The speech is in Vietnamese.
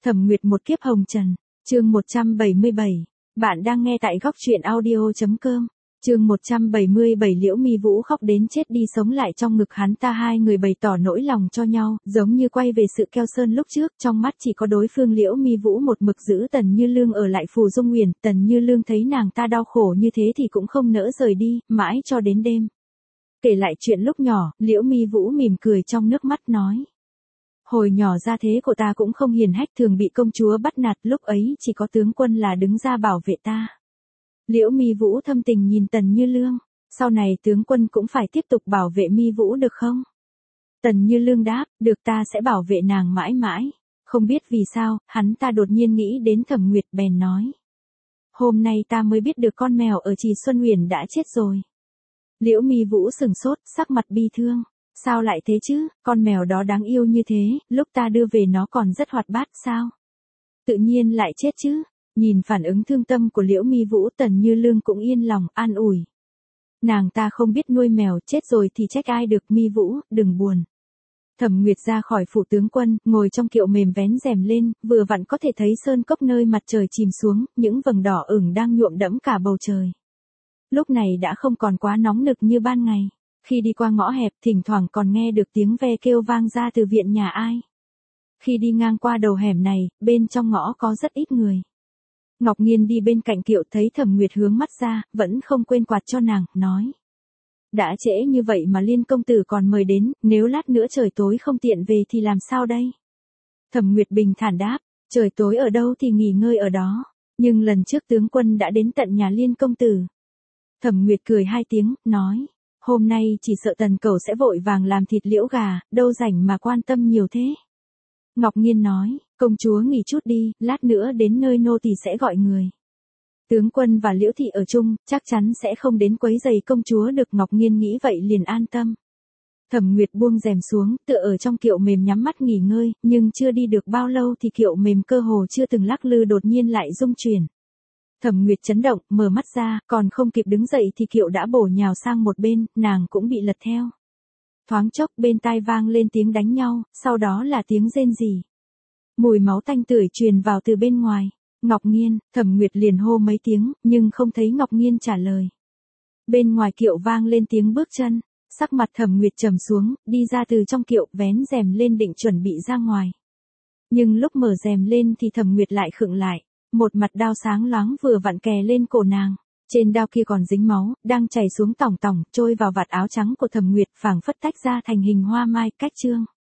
Thẩm Nguyệt một kiếp hồng trần, chương 177. Bạn đang nghe tại góc truyện audio.com. Chương 177 Liễu Mi Vũ khóc đến chết đi sống lại trong ngực hắn ta, hai người bày tỏ nỗi lòng cho nhau, giống như quay về sự keo sơn lúc trước, trong mắt chỉ có đối phương. Liễu Mi Vũ một mực giữ Tần Như Lương ở lại Phù Dung Nguyền, Tần Như Lương thấy nàng ta đau khổ như thế thì cũng không nỡ rời đi, mãi cho đến đêm. Kể lại chuyện lúc nhỏ, Liễu Mi Vũ mỉm cười trong nước mắt nói: hồi nhỏ gia thế của ta cũng không hiền hách, thường bị công chúa bắt nạt, lúc ấy chỉ có tướng quân là đứng ra bảo vệ ta. Liễu Mi Vũ thâm tình nhìn Tần Như Lương, sau này tướng quân cũng phải tiếp tục bảo vệ Mi Vũ được không? Tần Như Lương đáp, được, ta sẽ bảo vệ nàng mãi mãi. Không biết vì sao, hắn ta đột nhiên nghĩ đến Thẩm Nguyệt, bèn nói: hôm nay ta mới biết được con mèo ở Trì Xuân Huyền đã chết rồi. Liễu Mi Vũ sừng sốt, sắc mặt bi thương. Sao lại thế chứ, con mèo đó đáng yêu như thế, lúc ta đưa về nó còn rất hoạt bát sao? Tự nhiên lại chết chứ? Nhìn phản ứng thương tâm của Liễu Mi Vũ, Tần Như Lương cũng yên lòng, an ủi. Nàng ta không biết nuôi mèo, chết rồi thì trách ai được. Mi Vũ, đừng buồn. Thẩm Nguyệt ra khỏi phủ tướng quân, ngồi trong kiệu mềm vén rèm lên, vừa vặn có thể thấy sơn cốc nơi mặt trời chìm xuống, những vầng đỏ ửng đang nhuộm đẫm cả bầu trời. Lúc này đã không còn quá nóng nực như ban ngày. Khi đi qua ngõ hẹp, thỉnh thoảng còn nghe được tiếng ve kêu vang ra từ viện nhà ai. Khi đi ngang qua đầu hẻm này, bên trong ngõ có rất ít người. Ngọc Nghiên đi bên cạnh kiệu thấy Thẩm Nguyệt hướng mắt ra, vẫn không quên quạt cho nàng, nói: đã trễ như vậy mà Liên công tử còn mời đến, nếu lát nữa trời tối không tiện về thì làm sao đây? Thẩm Nguyệt bình thản đáp, trời tối ở đâu thì nghỉ ngơi ở đó, nhưng lần trước tướng quân đã đến tận nhà Liên công tử. Thẩm Nguyệt cười hai tiếng, nói: hôm nay chỉ sợ Tần Cẩu sẽ vội vàng làm thịt Liễu gà, đâu rảnh mà quan tâm nhiều thế. Ngọc Nghiên nói, công chúa nghỉ chút đi, lát nữa đến nơi nô tỳ sẽ gọi người. Tướng quân và Liễu thị ở chung, chắc chắn sẽ không đến quấy rầy công chúa được. Ngọc Nghiên nghĩ vậy liền an tâm. Thẩm Nguyệt buông rèm xuống, tựa ở trong kiệu mềm nhắm mắt nghỉ ngơi, nhưng chưa đi được bao lâu thì kiệu mềm cơ hồ chưa từng lắc lư đột nhiên lại rung chuyển. Thẩm Nguyệt chấn động, mở mắt ra, còn không kịp đứng dậy thì kiệu đã bổ nhào sang một bên, nàng cũng bị lật theo. Thoáng chốc bên tai vang lên tiếng đánh nhau, sau đó là tiếng rên rỉ. Mùi máu tanh tưởi truyền vào từ bên ngoài. Ngọc Nghiên, Thẩm Nguyệt liền hô mấy tiếng, nhưng không thấy Ngọc Nghiên trả lời. Bên ngoài kiệu vang lên tiếng bước chân, sắc mặt Thẩm Nguyệt trầm xuống, đi ra từ trong kiệu, vén rèm lên định chuẩn bị ra ngoài. Nhưng lúc mở rèm lên thì Thẩm Nguyệt lại khựng lại. Một mặt đao sáng loáng vừa vặn kè lên cổ nàng, trên đao kia còn dính máu, đang chảy xuống tòng tòng, trôi vào vạt áo trắng của Thẩm Nguyệt, phảng phất tách ra thành hình hoa mai. Cách chương